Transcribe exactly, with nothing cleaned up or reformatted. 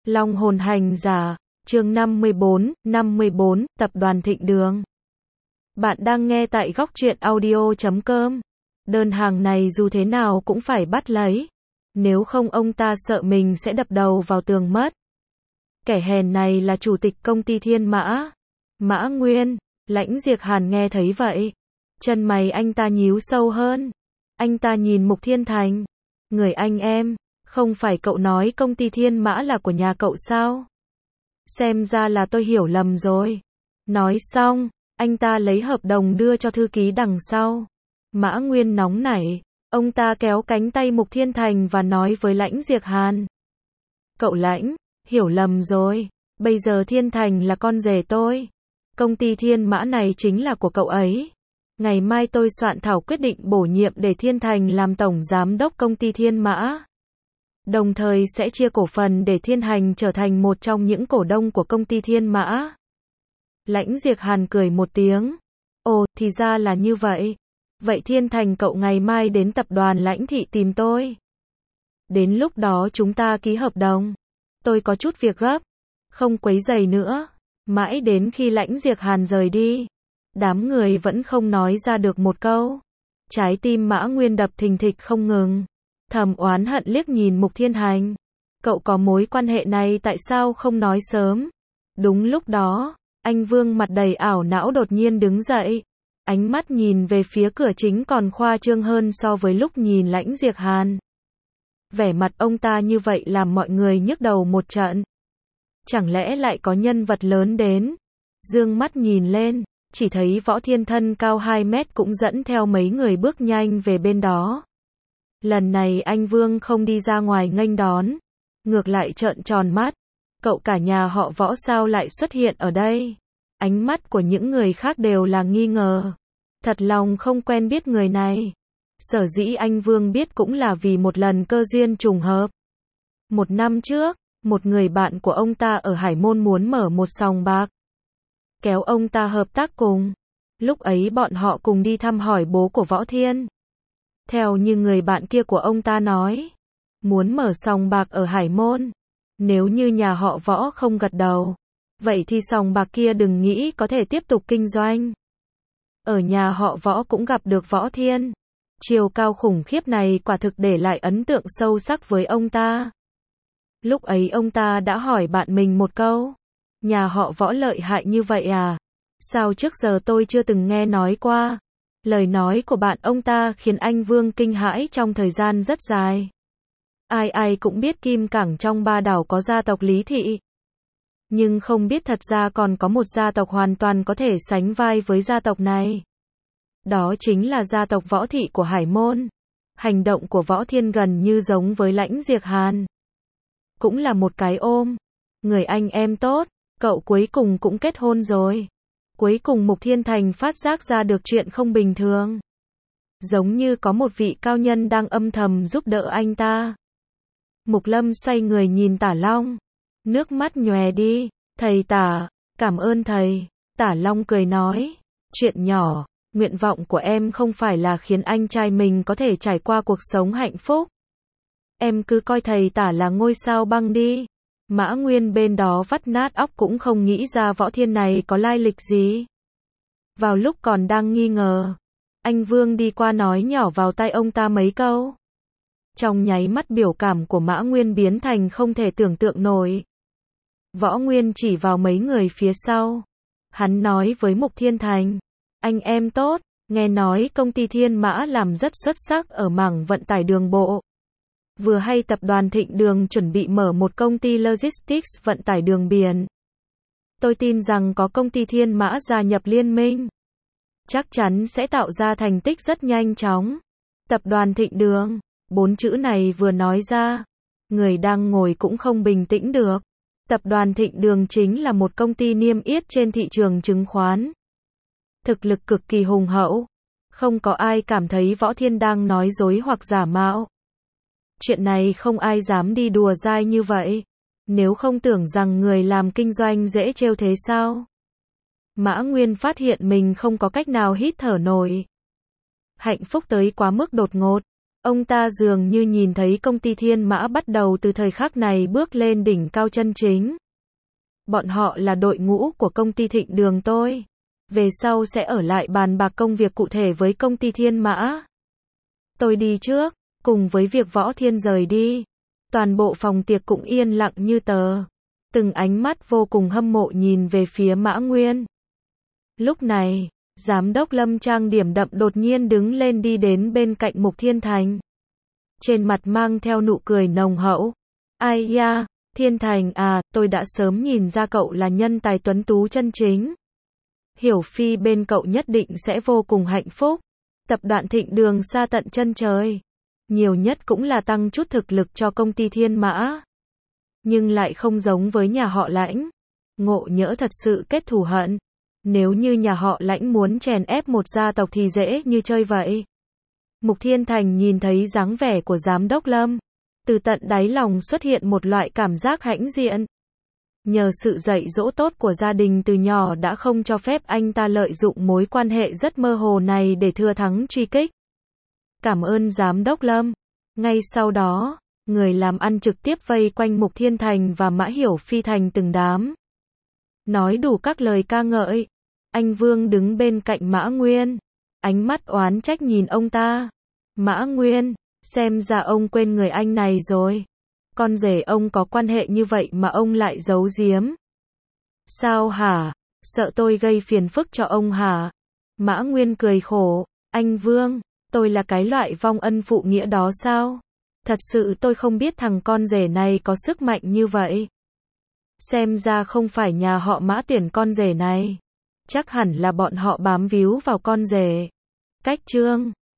Long hồn hành giả, chương năm mươi bốn, năm mươi bốn, Tập đoàn Thịnh Đường. Bạn đang nghe tại góc truyện audio chấm com. Đơn hàng này dù thế nào cũng phải bắt lấy. Nếu không ông ta sợ mình sẽ đập đầu vào tường mất. Kẻ hèn này là chủ tịch công ty Thiên Mã. Mã Nguyên, Lãnh Diệc Hàn nghe thấy vậy. Chân mày anh ta nhíu sâu hơn. Anh ta nhìn Mục Thiên Thành. Người anh em, không phải cậu nói công ty Thiên Mã là của nhà cậu sao? Xem ra là tôi hiểu lầm rồi. Nói xong, anh ta lấy hợp đồng đưa cho thư ký đằng sau. Mã Nguyên nóng nảy, ông ta kéo cánh tay Mục Thiên Thành và nói với Lãnh Diệc Hàn. Cậu Lãnh, hiểu lầm rồi, bây giờ Thiên Thành là con rể tôi. Công ty Thiên Mã này chính là của cậu ấy. Ngày mai tôi soạn thảo quyết định bổ nhiệm để Thiên Thành làm tổng giám đốc công ty Thiên Mã. Đồng thời sẽ chia cổ phần để Thiên Hành trở thành một trong những cổ đông của công ty Thiên Mã. Lãnh Diệc Hàn cười một tiếng. Ồ, thì ra là như vậy. Vậy Thiên Thành cậu ngày mai đến tập đoàn Lãnh Thị tìm tôi. Đến lúc đó chúng ta ký hợp đồng. Tôi có chút việc gấp. Không quấy rầy nữa. Mãi đến khi Lãnh Diệc Hàn rời đi. Đám người vẫn không nói ra được một câu. Trái tim Mã Nguyên đập thình thịch không ngừng. Thầm oán hận liếc nhìn Mục Thiên Hành. Cậu có mối quan hệ này tại sao không nói sớm? Đúng lúc đó, anh Vương mặt đầy ảo não đột nhiên đứng dậy. Ánh mắt nhìn về phía cửa chính còn khoa trương hơn so với lúc nhìn Lãnh Diệc Hàn. Vẻ mặt ông ta như vậy làm mọi người nhức đầu một trận. Chẳng lẽ lại có nhân vật lớn đến? Dương mắt nhìn lên, chỉ thấy Võ Thiên thân cao hai mét cũng dẫn theo mấy người bước nhanh về bên đó. Lần này anh Vương không đi ra ngoài nghênh đón, ngược lại trợn tròn mắt. Cậu cả nhà họ Võ sao lại xuất hiện ở đây? Ánh mắt của những người khác đều là nghi ngờ. Thật lòng không quen biết người này. Sở dĩ anh Vương biết cũng là vì một lần cơ duyên trùng hợp. Một năm trước, một người bạn của ông ta ở Hải Môn muốn mở một sòng bạc. Kéo ông ta hợp tác cùng. Lúc ấy bọn họ cùng đi thăm hỏi bố của Võ Thiên. Theo như người bạn kia của ông ta nói, muốn mở sòng bạc ở Hải Môn. Nếu như nhà họ Võ không gật đầu, vậy thì sòng bạc kia đừng nghĩ có thể tiếp tục kinh doanh. Ở nhà họ Võ cũng gặp được Võ Thiên. Chiều cao khủng khiếp này quả thực để lại ấn tượng sâu sắc với ông ta. Lúc ấy ông ta đã hỏi bạn mình một câu. Nhà họ Võ lợi hại như vậy à? Sao trước giờ tôi chưa từng nghe nói qua? Lời nói của bạn ông ta khiến anh Vương kinh hãi trong thời gian rất dài. Ai ai cũng biết Kim Cảng trong ba đảo có gia tộc Lý Thị. Nhưng không biết thật ra còn có một gia tộc hoàn toàn có thể sánh vai với gia tộc này. Đó chính là gia tộc Võ Thị của Hải Môn. Hành động của Võ Thiên gần như giống với Lãnh Diệc Hàn. Cũng là một cái ôm. Người anh em tốt, cậu cuối cùng cũng kết hôn rồi. Cuối cùng Mục Thiên Thành phát giác ra được chuyện không bình thường. Giống như có một vị cao nhân đang âm thầm giúp đỡ anh ta. Mục Lâm xoay người nhìn Tả Long. Nước mắt nhòe đi. Thầy Tả, cảm ơn thầy. Tả Long cười nói. Chuyện nhỏ, nguyện vọng của em không phải là khiến anh trai mình có thể trải qua cuộc sống hạnh phúc. Em cứ coi thầy Tả là ngôi sao băng đi. Mã Nguyên bên đó vắt nát óc cũng không nghĩ ra Võ Thiên này có lai lịch gì. Vào lúc còn đang nghi ngờ, anh Vương đi qua nói nhỏ vào tai ông ta mấy câu. Trong nháy mắt biểu cảm của Mã Nguyên biến thành không thể tưởng tượng nổi. Võ Nguyên chỉ vào mấy người phía sau. Hắn nói với Mục Thiên Thành. Anh em tốt, nghe nói công ty Thiên Mã làm rất xuất sắc ở mảng vận tải đường bộ. Vừa hay tập đoàn Thịnh Đường chuẩn bị mở một công ty logistics vận tải đường biển. Tôi tin rằng có công ty Thiên Mã gia nhập liên minh, chắc chắn sẽ tạo ra thành tích rất nhanh chóng. Tập đoàn Thịnh Đường, bốn chữ này vừa nói ra, người đang ngồi cũng không bình tĩnh được. Tập đoàn Thịnh Đường chính là một công ty niêm yết trên thị trường chứng khoán. Thực lực cực kỳ hùng hậu. Không có ai cảm thấy Võ Thiên đang nói dối hoặc giả mạo. Chuyện này không ai dám đi đùa dai như vậy. Nếu không tưởng rằng người làm kinh doanh dễ trêu thế sao? Mã Nguyên phát hiện mình không có cách nào hít thở nổi. Hạnh phúc tới quá mức đột ngột. Ông ta dường như nhìn thấy công ty Thiên Mã bắt đầu từ thời khắc này bước lên đỉnh cao chân chính. Bọn họ là đội ngũ của công ty Thịnh Đường tôi. Về sau sẽ ở lại bàn bạc công việc cụ thể với công ty Thiên Mã. Tôi đi trước, cùng với việc Võ Thiên rời đi. Toàn bộ phòng tiệc cũng yên lặng như tờ. Từng ánh mắt vô cùng hâm mộ nhìn về phía Mã Nguyên. Lúc này, Giám đốc Lâm trang điểm đậm đột nhiên đứng lên đi đến bên cạnh Mục Thiên Thành. Trên mặt mang theo nụ cười nồng hậu. Ai ya, Thiên Thành à, tôi đã sớm nhìn ra cậu là nhân tài tuấn tú chân chính. Hiểu Phi bên cậu nhất định sẽ vô cùng hạnh phúc. Tập đoàn Thịnh Đường xa tận chân trời. Nhiều nhất cũng là tăng chút thực lực cho công ty Thiên Mã. Nhưng lại không giống với nhà họ Lãnh. Ngộ nhỡ thật sự kết thù hận. Nếu như nhà họ Lãnh muốn chèn ép một gia tộc thì dễ như chơi vậy. Mục Thiên Thành nhìn thấy dáng vẻ của Giám đốc Lâm. Từ tận đáy lòng xuất hiện một loại cảm giác hãnh diện. Nhờ sự dạy dỗ tốt của gia đình từ nhỏ đã không cho phép anh ta lợi dụng mối quan hệ rất mơ hồ này để thừa thắng truy kích. Cảm ơn Giám đốc Lâm. Ngay sau đó, người làm ăn trực tiếp vây quanh Mục Thiên Thành và Mã Hiểu Phi thành từng đám. Nói đủ các lời ca ngợi. Anh Vương đứng bên cạnh Mã Nguyên. Ánh mắt oán trách nhìn ông ta. Mã Nguyên, xem ra ông quên người anh này rồi. Con rể ông có quan hệ như vậy mà ông lại giấu giếm. Sao hả? Sợ tôi gây phiền phức cho ông hả? Mã Nguyên cười khổ. Anh Vương, tôi là cái loại vong ân phụ nghĩa đó sao? Thật sự tôi không biết thằng con rể này có sức mạnh như vậy. Xem ra không phải nhà họ Mã tuyển con rể này. Chắc hẳn là bọn họ bám víu vào con rể. Cách chương